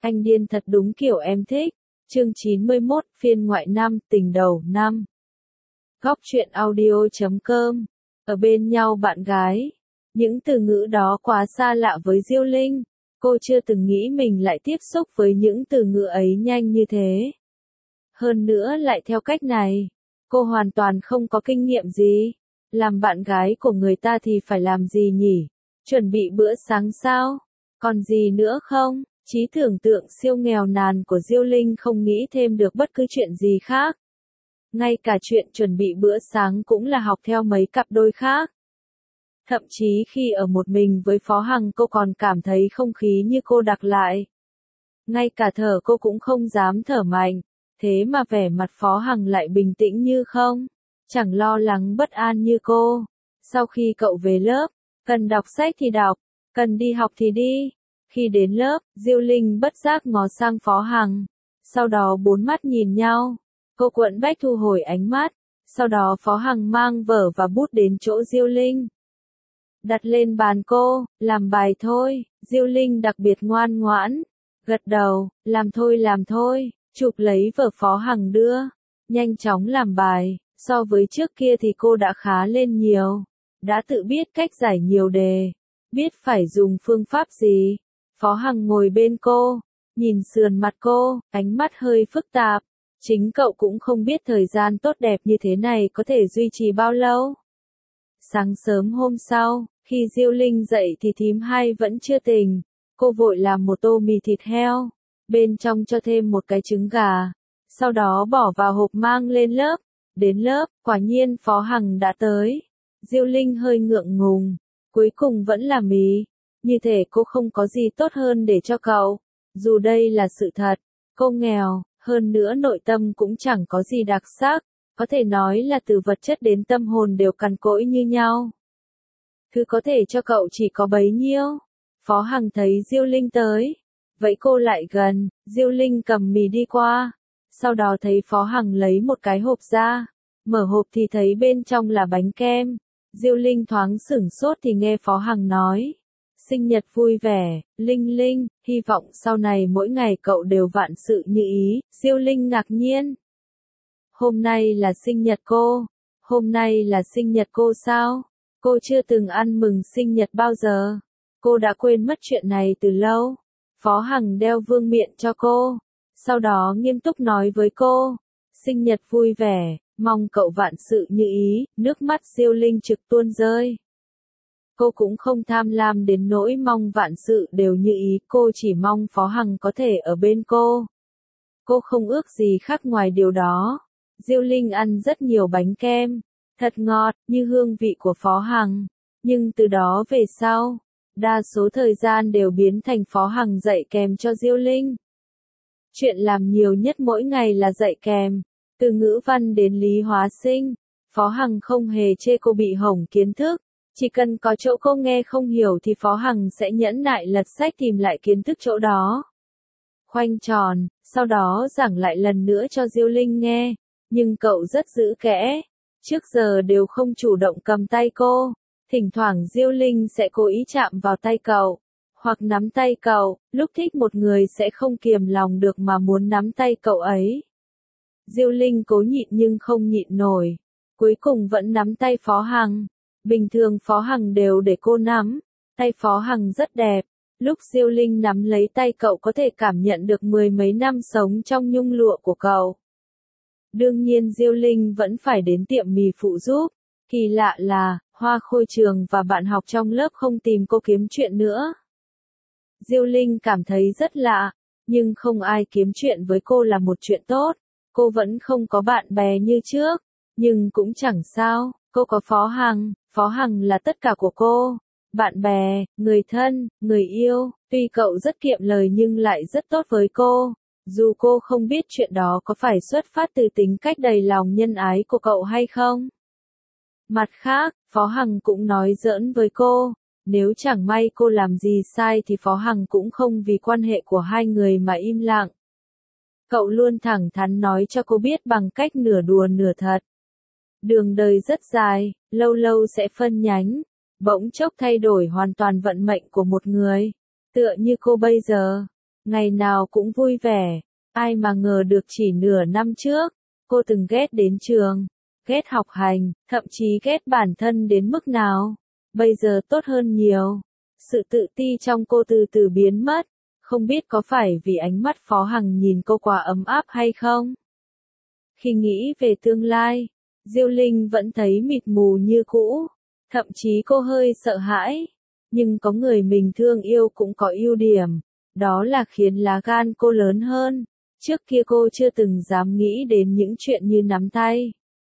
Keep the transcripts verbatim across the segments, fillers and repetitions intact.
Anh điên thật đúng kiểu em thích. Chương chín mươi mốt, phiên ngoại năm, tình đầu năm. Góc truyện audio chấm com. Ở bên nhau bạn gái. Những từ ngữ đó quá xa lạ với Diêu Linh. Cô chưa từng nghĩ mình lại tiếp xúc với những từ ngữ ấy nhanh như thế. Hơn nữa lại theo cách này. Cô hoàn toàn không có kinh nghiệm gì. Làm bạn gái của người ta thì phải làm gì nhỉ? Chuẩn bị bữa sáng sao? Còn gì nữa không? Trí tưởng tượng siêu nghèo nàn của Diêu Linh không nghĩ thêm được bất cứ chuyện gì khác. Ngay cả chuyện chuẩn bị bữa sáng cũng là học theo mấy cặp đôi khác. Thậm chí khi ở một mình với Phó Hằng cô còn cảm thấy không khí như cô đặc lại. Ngay cả thở cô cũng không dám thở mạnh, thế mà vẻ mặt Phó Hằng lại bình tĩnh như không, chẳng lo lắng bất an như cô. Sau khi cậu về lớp, cần đọc sách thì đọc, cần đi học thì đi. Khi đến lớp, Diêu Linh bất giác ngó sang Phó Hằng, sau đó bốn mắt nhìn nhau. Cô quẫn bách thu hồi ánh mắt, sau đó Phó Hằng mang vở và bút đến chỗ Diêu Linh. Đặt lên bàn cô, làm bài thôi. Diêu Linh đặc biệt ngoan ngoãn, gật đầu, làm thôi làm thôi, chụp lấy vở Phó Hằng đưa, nhanh chóng làm bài. So với trước kia thì cô đã khá lên nhiều, đã tự biết cách giải nhiều đề, biết phải dùng phương pháp gì. Phó Hằng ngồi bên cô, nhìn sườn mặt cô, ánh mắt hơi phức tạp. Chính cậu cũng không biết thời gian tốt đẹp như thế này có thể duy trì bao lâu. Sáng sớm hôm sau, khi Diêu Linh dậy thì thím hai vẫn chưa tỉnh. Cô vội làm một tô mì thịt heo, bên trong cho thêm một cái trứng gà, sau đó bỏ vào hộp mang lên lớp. Đến lớp, quả nhiên Phó Hằng đã tới. Diêu Linh hơi ngượng ngùng, cuối cùng vẫn là mì. Như thể cô không có gì tốt hơn để cho cậu. Dù đây là sự thật, cô nghèo, hơn nữa nội tâm cũng chẳng có gì đặc sắc, có thể nói là từ vật chất đến tâm hồn đều cằn cỗi như nhau. Thứ có thể cho cậu chỉ có bấy nhiêu. Phó Hằng thấy Diêu Linh tới, vậy cô lại gần. Diêu Linh cầm mì đi qua, sau đó thấy Phó Hằng lấy một cái hộp ra, mở hộp thì thấy bên trong là bánh kem. Diêu Linh thoáng sửng sốt thì nghe Phó Hằng nói, sinh nhật vui vẻ, Linh Linh, hy vọng sau này mỗi ngày cậu đều vạn sự như ý. Diêu Linh ngạc nhiên. Hôm nay là sinh nhật cô, hôm nay là sinh nhật cô sao? Cô chưa từng ăn mừng sinh nhật bao giờ. Cô đã quên mất chuyện này từ lâu. Phó Hằng đeo vương miện cho cô, sau đó nghiêm túc nói với cô, sinh nhật vui vẻ, mong cậu vạn sự như ý. Nước mắt Diêu Linh trực tuôn rơi. Cô cũng không tham lam đến nỗi mong vạn sự đều như ý, cô chỉ mong Phó Hằng có thể ở bên cô. Cô không ước gì khác ngoài điều đó. Diêu Linh ăn rất nhiều bánh kem, thật ngọt, như hương vị của Phó Hằng. Nhưng từ đó về sau, đa số thời gian đều biến thành Phó Hằng dạy kèm cho Diêu Linh. Chuyện làm nhiều nhất mỗi ngày là dạy kèm, từ ngữ văn đến lý hóa sinh. Phó Hằng không hề chê cô bị hỏng kiến thức. Chỉ cần có chỗ cô nghe không hiểu thì Phó Hằng sẽ nhẫn nại lật sách tìm lại kiến thức chỗ đó. Khoanh tròn, sau đó giảng lại lần nữa cho Diêu Linh nghe. Nhưng cậu rất giữ kẽ, trước giờ đều không chủ động cầm tay cô. Thỉnh thoảng Diêu Linh sẽ cố ý chạm vào tay cậu, hoặc nắm tay cậu. Lúc thích một người sẽ không kiềm lòng được mà muốn nắm tay cậu ấy. Diêu Linh cố nhịn nhưng không nhịn nổi, cuối cùng vẫn nắm tay Phó Hằng. Bình thường Phó Hằng đều để cô nắm, tay Phó Hằng rất đẹp. Lúc Diêu Linh nắm lấy tay cậu có thể cảm nhận được mười mấy năm sống trong nhung lụa của cậu. Đương nhiên Diêu Linh vẫn phải đến tiệm mì phụ giúp. Kỳ lạ là, Hoa Khôi Trường và bạn học trong lớp không tìm cô kiếm chuyện nữa. Diêu Linh cảm thấy rất lạ, nhưng không ai kiếm chuyện với cô là một chuyện tốt. Cô vẫn không có bạn bè như trước, nhưng cũng chẳng sao, cô có Phó Hằng. Phó Hằng là tất cả của cô. Bạn bè, người thân, người yêu. Tuy cậu rất kiệm lời nhưng lại rất tốt với cô. Dù cô không biết chuyện đó có phải xuất phát từ tính cách đầy lòng nhân ái của cậu hay không. Mặt khác, Phó Hằng cũng nói giỡn với cô. Nếu chẳng may cô làm gì sai thì Phó Hằng cũng không vì quan hệ của hai người mà im lặng. Cậu luôn thẳng thắn nói cho cô biết bằng cách nửa đùa nửa thật. Đường đời rất dài, lâu lâu sẽ phân nhánh, bỗng chốc thay đổi hoàn toàn vận mệnh của một người. Tựa như cô bây giờ. ngày nào cũng vui vẻ. Ai mà ngờ được chỉ nửa năm trước, cô từng ghét đến trường, ghét học hành, thậm chí ghét bản thân đến mức nào. Bây giờ tốt hơn nhiều. Sự tự ti trong cô từ từ biến mất. Không biết có phải vì ánh mắt Phó Hằng nhìn cô quá ấm áp hay không? Khi nghĩ về tương lai, Diêu Linh vẫn thấy mịt mù như cũ. Thậm chí cô hơi sợ hãi. Nhưng có người mình thương yêu cũng có ưu điểm. Đó là khiến lá gan cô lớn hơn. Trước kia cô chưa từng dám nghĩ đến những chuyện như nắm tay,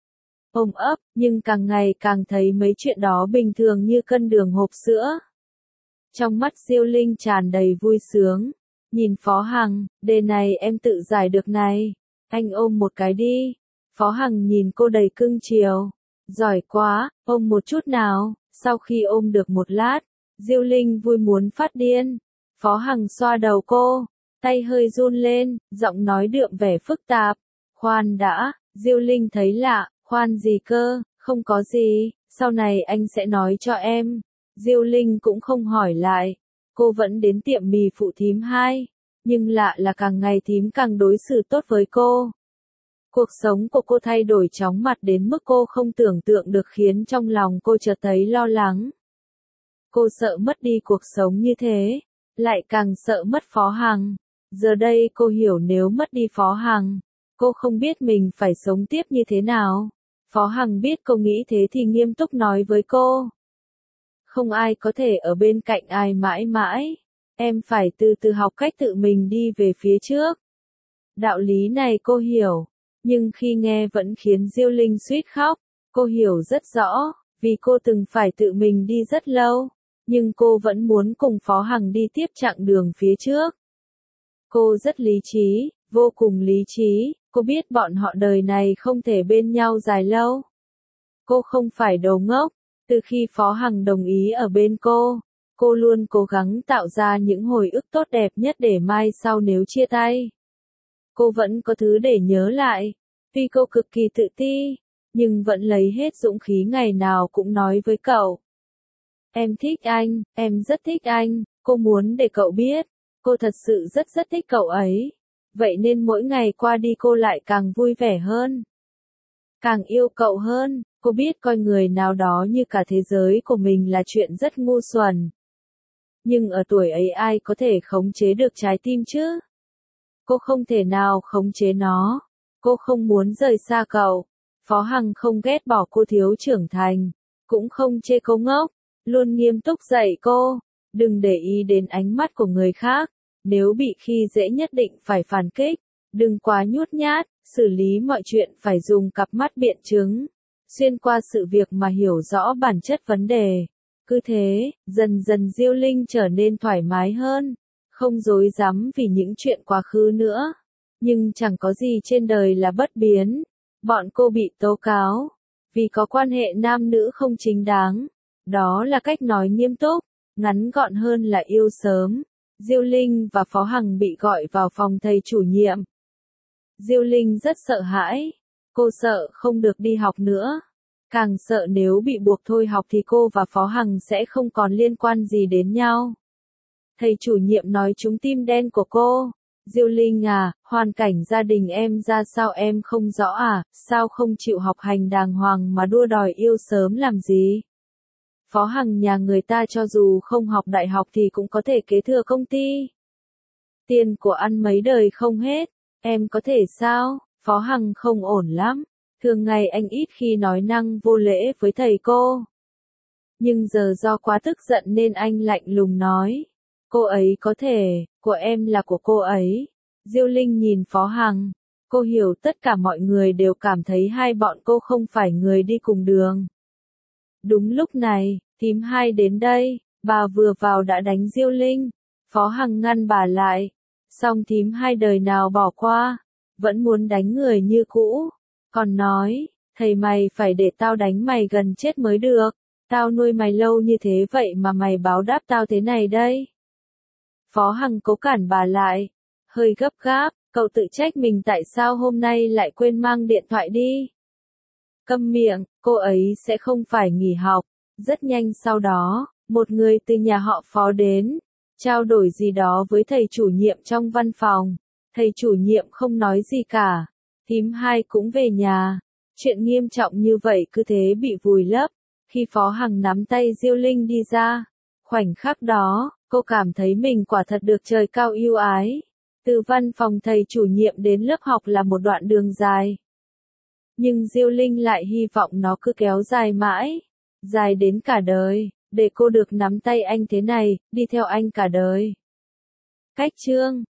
ôm ấp, nhưng càng ngày càng thấy mấy chuyện đó bình thường như cân đường hộp sữa. Trong mắt Diêu Linh tràn đầy vui sướng. Nhìn Phó Hằng, đề này em tự giải được này. Anh ôm một cái đi. Phó Hằng nhìn cô đầy cưng chiều. Giỏi quá, ôm một chút nào. Sau khi ôm được một lát, Diêu Linh vui muốn phát điên. Phó Hằng xoa đầu cô, tay hơi run lên, giọng nói đượm vẻ phức tạp. Khoan đã, Diêu Linh thấy lạ, khoan gì cơ, không có gì, sau này anh sẽ nói cho em. Diêu Linh cũng không hỏi lại, cô vẫn đến tiệm mì phụ thím hai, nhưng lạ là càng ngày thím càng đối xử tốt với cô. Cuộc sống của cô thay đổi chóng mặt đến mức cô không tưởng tượng được, khiến trong lòng cô chợt thấy lo lắng. Cô sợ mất đi cuộc sống như thế, lại càng sợ mất Phó Hằng. Giờ đây cô hiểu nếu mất đi Phó Hằng, cô không biết mình phải sống tiếp như thế nào. Phó Hằng biết cô nghĩ thế thì nghiêm túc nói với cô. Không ai có thể ở bên cạnh ai mãi mãi. Em phải từ từ học cách tự mình đi về phía trước. Đạo lý này cô hiểu, nhưng khi nghe vẫn khiến Diêu Linh suýt khóc. Cô hiểu rất rõ, vì cô từng phải tự mình đi rất lâu, nhưng cô vẫn muốn cùng Phó Hằng đi tiếp chặng đường phía trước. Cô rất lý trí, vô cùng lý trí, cô biết bọn họ đời này không thể bên nhau dài lâu. Cô không phải đồ ngốc, từ khi Phó Hằng đồng ý ở bên cô, cô luôn cố gắng tạo ra những hồi ức tốt đẹp nhất để mai sau nếu chia tay, cô vẫn có thứ để nhớ lại. Tuy cô cực kỳ tự ti, nhưng vẫn lấy hết dũng khí ngày nào cũng nói với cậu. Em thích anh, em rất thích anh, cô muốn để cậu biết. Cô thật sự rất rất thích cậu ấy. Vậy nên mỗi ngày qua đi cô lại càng vui vẻ hơn. Càng yêu cậu hơn. Cô biết coi người nào đó như cả thế giới của mình là chuyện rất ngu xuẩn. Nhưng ở tuổi ấy ai có thể khống chế được trái tim chứ? Cô không thể nào khống chế nó. Cô không muốn rời xa cậu. Phó Hằng không ghét bỏ cô thiếu trưởng thành. Cũng không chê cô ngốc. Luôn nghiêm túc dạy cô. Đừng để ý đến ánh mắt của người khác. Nếu bị khi dễ nhất định phải phản kích. Đừng quá nhút nhát. Xử lý mọi chuyện phải dùng cặp mắt biện chứng. Xuyên qua sự việc mà hiểu rõ bản chất vấn đề. Cứ thế, dần dần Diêu Linh trở nên thoải mái hơn. Không rối rắm vì những chuyện quá khứ nữa. Nhưng chẳng có gì trên đời là bất biến. Bọn cô bị tố cáo. Vì có quan hệ nam nữ không chính đáng. Đó là cách nói nghiêm túc. Ngắn gọn hơn là yêu sớm. Diêu Linh và Phó Hằng bị gọi vào phòng thầy chủ nhiệm. Diêu Linh rất sợ hãi. Cô sợ không được đi học nữa. Càng sợ nếu bị buộc thôi học thì cô và Phó Hằng sẽ không còn liên quan gì đến nhau. Thầy chủ nhiệm nói trúng tim đen của cô. Diêu Linh à, hoàn cảnh gia đình em ra sao em không rõ à, sao không chịu học hành đàng hoàng mà đua đòi yêu sớm làm gì? Phó Hằng nhà người ta cho dù không học đại học thì cũng có thể kế thừa công ty. Tiền của ăn mấy đời không hết, em có thể sao? Phó Hằng không ổn lắm. Thường ngày anh ít khi nói năng vô lễ với thầy cô. Nhưng giờ do quá tức giận nên anh lạnh lùng nói. Cô ấy có thể, của em là của cô ấy. Diêu Linh nhìn Phó Hằng. Cô hiểu tất cả mọi người đều cảm thấy hai bọn cô không phải người đi cùng đường. Đúng lúc này, thím hai đến đây, bà vừa vào đã đánh Diêu Linh. Phó Hằng ngăn bà lại. Xong thím hai đời nào bỏ qua, vẫn muốn đánh người như cũ. Còn nói, thầy mày phải để tao đánh mày gần chết mới được. Tao nuôi mày lâu như thế vậy mà mày báo đáp tao thế này đây. Phó Hằng cố cản bà lại. Hơi gấp gáp, cậu tự trách mình tại sao hôm nay lại quên mang điện thoại đi. Câm miệng, cô ấy sẽ không phải nghỉ học. Rất nhanh sau đó, một người từ nhà họ Phó đến. trao đổi gì đó với thầy chủ nhiệm trong văn phòng. Thầy chủ nhiệm không nói gì cả. Thím hai cũng về nhà. Chuyện nghiêm trọng như vậy cứ thế bị vùi lấp. Khi Phó Hằng nắm tay Diêu Linh đi ra, khoảnh khắc đó, cô cảm thấy mình quả thật được trời cao yêu ái. Từ văn phòng thầy chủ nhiệm đến lớp học là một đoạn đường dài. Nhưng Diêu Linh lại hy vọng nó cứ kéo dài mãi, dài đến cả đời, để cô được nắm tay anh thế này, đi theo anh cả đời. Cách chương